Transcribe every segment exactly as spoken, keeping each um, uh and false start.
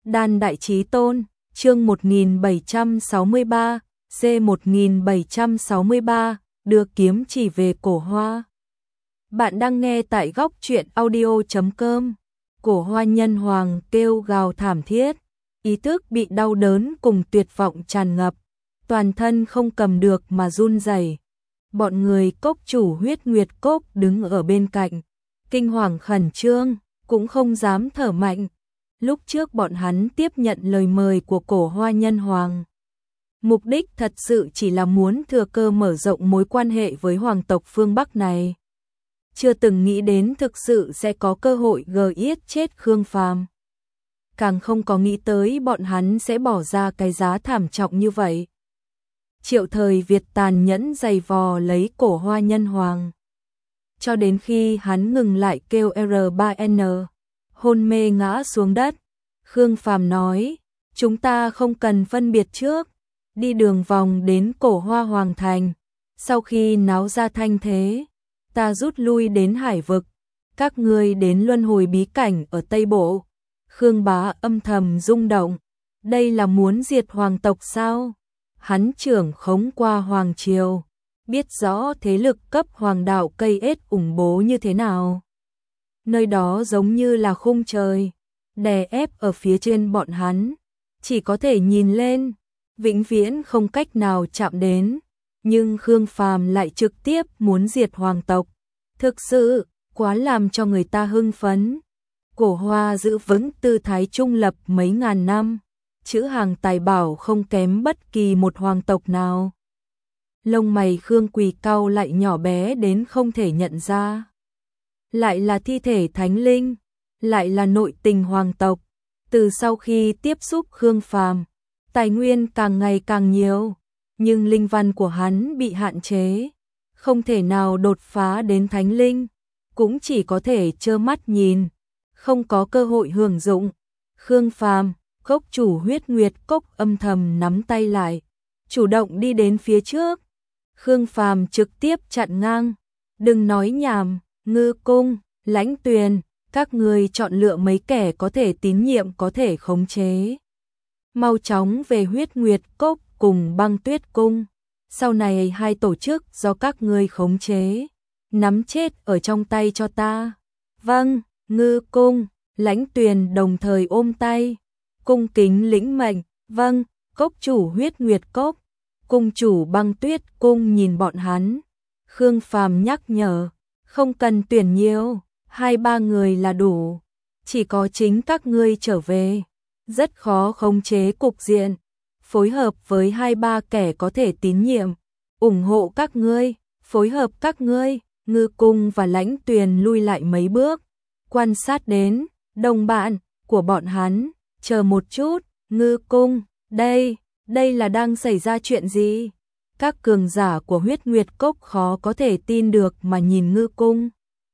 Đan Đại Chí Tôn, chương một nghìn bảy trăm sáu mươi ba, C một nghìn bảy trăm sáu mươi ba, đưa kiếm chỉ về Cổ Hoa. Bạn đang nghe tại góc truyện audio chấm com. Cổ Hoa nhân hoàng kêu gào thảm thiết, ý thức bị đau đớn cùng tuyệt vọng tràn ngập, toàn thân không cầm được mà run rẩy. Bọn người cốc chủ Huyết Nguyệt Cốc đứng ở bên cạnh, kinh hoàng khẩn trương, cũng không dám thở mạnh. Lúc trước bọn hắn tiếp nhận lời mời của Cổ Hoa nhân hoàng. Mục đích thật sự chỉ là muốn thừa cơ mở rộng mối quan hệ với hoàng tộc phương Bắc này. Chưa từng nghĩ đến thực sự sẽ có cơ hội gờ yết chết Khương Phàm. Càng không có nghĩ tới bọn hắn sẽ bỏ ra cái giá thảm trọng như vậy. Triệu Thời Việt tàn nhẫn giày vò lấy Cổ Hoa nhân hoàng, cho đến khi hắn ngừng lại kêu R ba N, hôn mê ngã xuống đất. Khương Phàm nói, chúng ta không cần phân biệt trước, đi đường vòng đến Cổ Hoa Hoàng Thành. Sau khi náo ra thanh thế, ta rút lui đến Hải Vực, các ngươi đến Luân Hồi Bí Cảnh ở Tây Bộ. Khương Bá âm thầm rung động, đây là muốn diệt hoàng tộc sao? Hắn trưởng khống qua Hoàng Triều, biết rõ thế lực cấp hoàng đạo cây ết ủng bố như thế nào. Nơi đó giống như là khung trời, đè ép ở phía trên bọn hắn, chỉ có thể nhìn lên, vĩnh viễn không cách nào chạm đến. Nhưng Khương Phàm lại trực tiếp muốn diệt hoàng tộc, thực sự quá làm cho người ta hưng phấn. Cổ Hoa giữ vững tư thái trung lập mấy ngàn năm, chữ hàng tài bảo không kém bất kỳ một hoàng tộc nào. Lông mày Khương Quỳ cau lại nhỏ bé đến không thể nhận ra. Lại là thi thể thánh linh, lại là nội tình hoàng tộc. Từ sau khi tiếp xúc Khương Phàm, tài nguyên càng ngày càng nhiều, nhưng linh văn của hắn bị hạn chế, không thể nào đột phá đến thánh linh, cũng chỉ có thể trơ mắt nhìn, không có cơ hội hưởng dụng. Khương Phàm, cốc chủ Huyết Nguyệt Cốc âm thầm nắm tay lại, chủ động đi đến phía trước. Khương Phàm trực tiếp chặn ngang, đừng nói nhảm, Ngư Cung, Lãnh Tuyền, các ngươi chọn lựa mấy kẻ có thể tín nhiệm có thể khống chế. Mau chóng về Huyết Nguyệt Cốc cùng Băng Tuyết Cung, sau này hai tổ chức do các ngươi khống chế, nắm chết ở trong tay cho ta. Vâng, Ngư Cung, Lãnh Tuyền đồng thời ôm tay, cung kính lĩnh mệnh. Vâng, cốc chủ Huyết Nguyệt Cốc, cung chủ Băng Tuyết Cung nhìn bọn hắn. Khương Phàm nhắc nhở, không cần tuyển nhiều, hai ba người là đủ, chỉ có chính các ngươi trở về, rất khó khống chế cục diện, phối hợp với hai ba kẻ có thể tín nhiệm, ủng hộ các ngươi, phối hợp các ngươi. Ngư Cung và Lãnh Tuyền lui lại mấy bước, quan sát đến, đồng bạn của bọn hắn, chờ một chút, Ngư Cung, đây, đây là đang xảy ra chuyện gì? Các cường giả của Huyết Nguyệt Cốc khó có thể tin được mà nhìn Ngư Cung.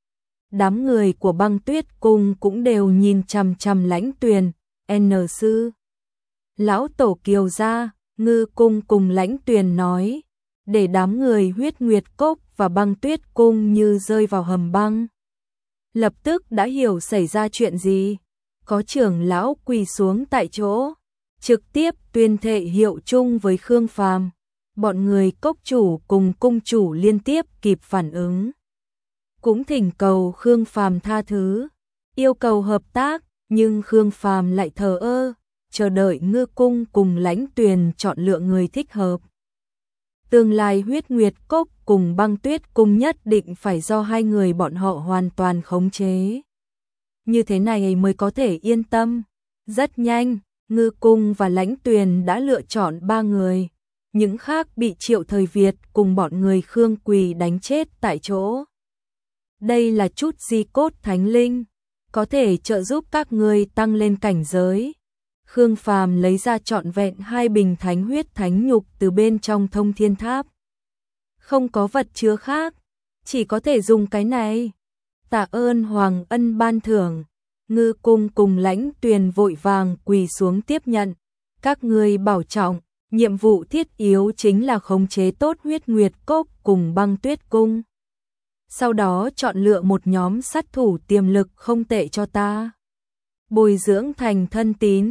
Đám người của Băng Tuyết Cung cũng đều nhìn chằm chằm Lãnh Tuyền, N sư. Lão tổ Kiều gia, Ngư Cung cùng Lãnh Tuyền nói, để đám người Huyết Nguyệt Cốc và Băng Tuyết Cung như rơi vào hầm băng. Lập tức đã hiểu xảy ra chuyện gì, có trưởng lão quỳ xuống tại chỗ, trực tiếp tuyên thệ hiệu chung với Khương Phàm. Bọn người cốc chủ cùng cung chủ liên tiếp kịp phản ứng, cũng thỉnh cầu Khương Phàm tha thứ, yêu cầu hợp tác, nhưng Khương Phàm lại thờ ơ, chờ đợi Ngư Cung cùng Lãnh Tuyền chọn lựa người thích hợp. Tương lai Huyết Nguyệt Cốc cùng Băng Tuyết Cung nhất định phải do hai người bọn họ hoàn toàn khống chế. Như thế này mới có thể yên tâm. Rất nhanh, Ngư Cung và Lãnh Tuyền đã lựa chọn ba người. Những khác bị Triệu Thời Việt cùng bọn người Khương Quỳ đánh chết tại chỗ. Đây là chút di cốt thánh linh, có thể trợ giúp các ngươi tăng lên cảnh giới. Khương Phàm lấy ra trọn vẹn hai bình thánh huyết thánh nhục từ bên trong Thông Thiên Tháp. Không có vật chứa khác, chỉ có thể dùng cái này. Tạ ơn Hoàng ân ban thưởng. Ngư Cung cùng Lãnh Tuyền vội vàng quỳ xuống tiếp nhận. Các ngươi bảo trọng, nhiệm vụ thiết yếu chính là khống chế tốt Huyết Nguyệt Cốc cùng Băng Tuyết Cung. Sau đó chọn lựa một nhóm sát thủ tiềm lực không tệ cho ta, bồi dưỡng thành thân tín.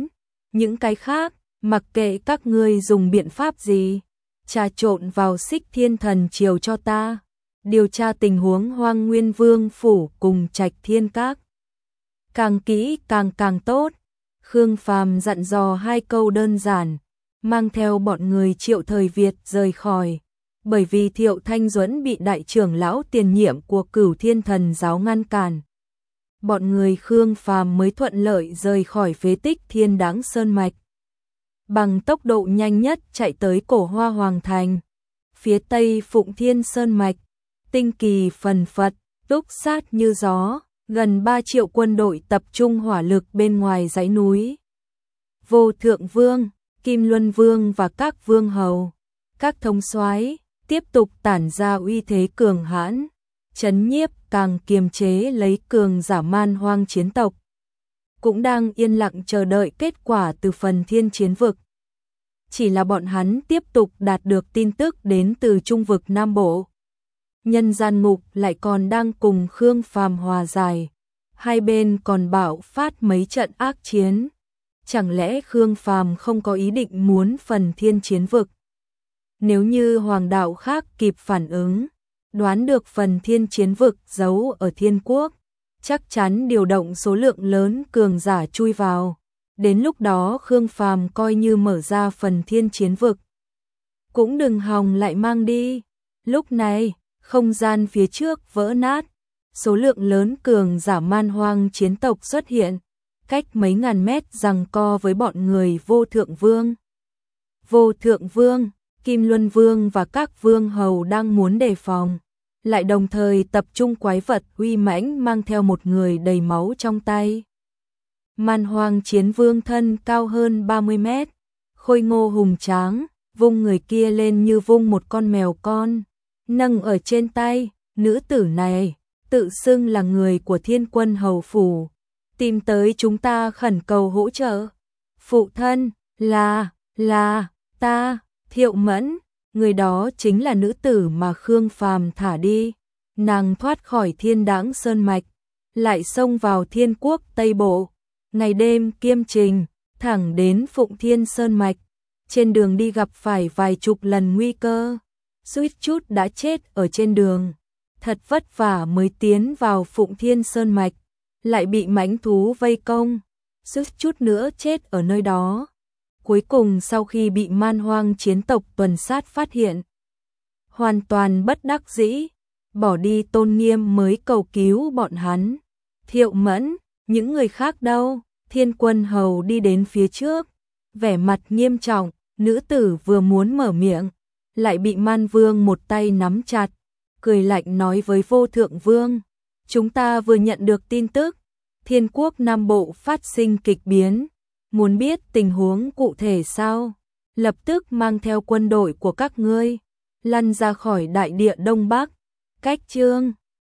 Những cái khác, mặc kệ các ngươi dùng biện pháp gì, trà trộn vào Xích Thiên Thần Triều cho ta, điều tra tình huống Hoang Nguyên Vương phủ cùng Trạch Thiên Các. Càng kỹ càng càng tốt. Khương Phàm dặn dò hai câu đơn giản, mang theo bọn người Triệu Thời Việt rời khỏi, bởi vì Thiệu Thanh Duẫn bị đại trưởng lão tiền nhiệm của Cửu Thiên Thần giáo ngăn cản. Bọn người Khương Phàm mới thuận lợi rời khỏi phế tích Thiên Đãng Sơn Mạch. Bằng tốc độ nhanh nhất chạy tới Cổ Hoa Hoàng Thành. Phía tây Phụng Thiên Sơn Mạch, tinh kỳ phần phật, túc sát như gió, gần ba triệu quân đội tập trung hỏa lực bên ngoài dãy núi. Vô Thượng Vương, Kim Luân Vương và các vương hầu, các thống soái tiếp tục tản ra uy thế cường hãn, trấn nhiếp càng kiềm chế lấy cường giả Man Hoang chiến tộc. Cũng đang yên lặng chờ đợi kết quả từ phần thiên chiến vực. Chỉ là bọn hắn tiếp tục đạt được tin tức đến từ Trung vực Nam Bộ. Nhân gian ngục lại còn đang cùng Khương Phàm hòa giải. Hai bên còn bạo phát mấy trận ác chiến. Chẳng lẽ Khương Phàm không có ý định muốn phần thiên chiến vực? Nếu như hoàng đạo khác kịp phản ứng, đoán được phần thiên chiến vực giấu ở Thiên Quốc, chắc chắn điều động số lượng lớn cường giả chui vào. Đến lúc đó Khương Phàm coi như mở ra phần thiên chiến vực, cũng đừng hòng lại mang đi. Lúc này, không gian phía trước vỡ nát, số lượng lớn cường giả Man Hoang chiến tộc xuất hiện, cách mấy ngàn mét giằng co với bọn người Vô Thượng Vương. Vô Thượng Vương, Kim Luân Vương và các vương hầu đang muốn đề phòng, lại đồng thời tập trung quái vật uy mãnh mang theo một người đầy máu trong tay. Man Hoang chiến vương thân cao hơn ba mươi mét, khôi ngô hùng tráng, vung người kia lên như vung một con mèo con, nâng ở trên tay. Nữ tử này tự xưng là người của Thiên Quân hầu phủ, tìm tới chúng ta khẩn cầu hỗ trợ. Phụ thân, là, là, ta, Thiệu Mẫn. Người đó chính là nữ tử mà Khương Phàm thả đi. Nàng thoát khỏi Thiên Đãng Sơn Mạch, lại xông vào Thiên Quốc Tây Bộ, ngày đêm kiêm trình, thẳng đến Phụng Thiên Sơn Mạch. Trên đường đi gặp phải vài chục lần nguy cơ, suýt chút đã chết ở trên đường. Thật vất vả mới tiến vào Phụng Thiên Sơn Mạch, lại bị mãnh thú vây công, suýt chút nữa chết ở nơi đó. Cuối cùng sau khi bị Man Hoang chiến tộc tuần sát phát hiện, hoàn toàn bất đắc dĩ, bỏ đi tôn nghiêm mới cầu cứu bọn hắn. Thiệu Mẫn, những người khác đâu? Thiên Quân hầu đi đến phía trước, vẻ mặt nghiêm trọng. Nữ tử vừa muốn mở miệng, lại bị Man Vương một tay nắm chặt, cười lạnh nói với Vô Thượng Vương: chúng ta vừa nhận được tin tức, Thiên Quốc Nam Bộ phát sinh kịch biến, muốn biết tình huống cụ thể sao? Lập tức mang theo quân đội của các ngươi, lăn ra khỏi đại địa Đông Bắc. Cách chương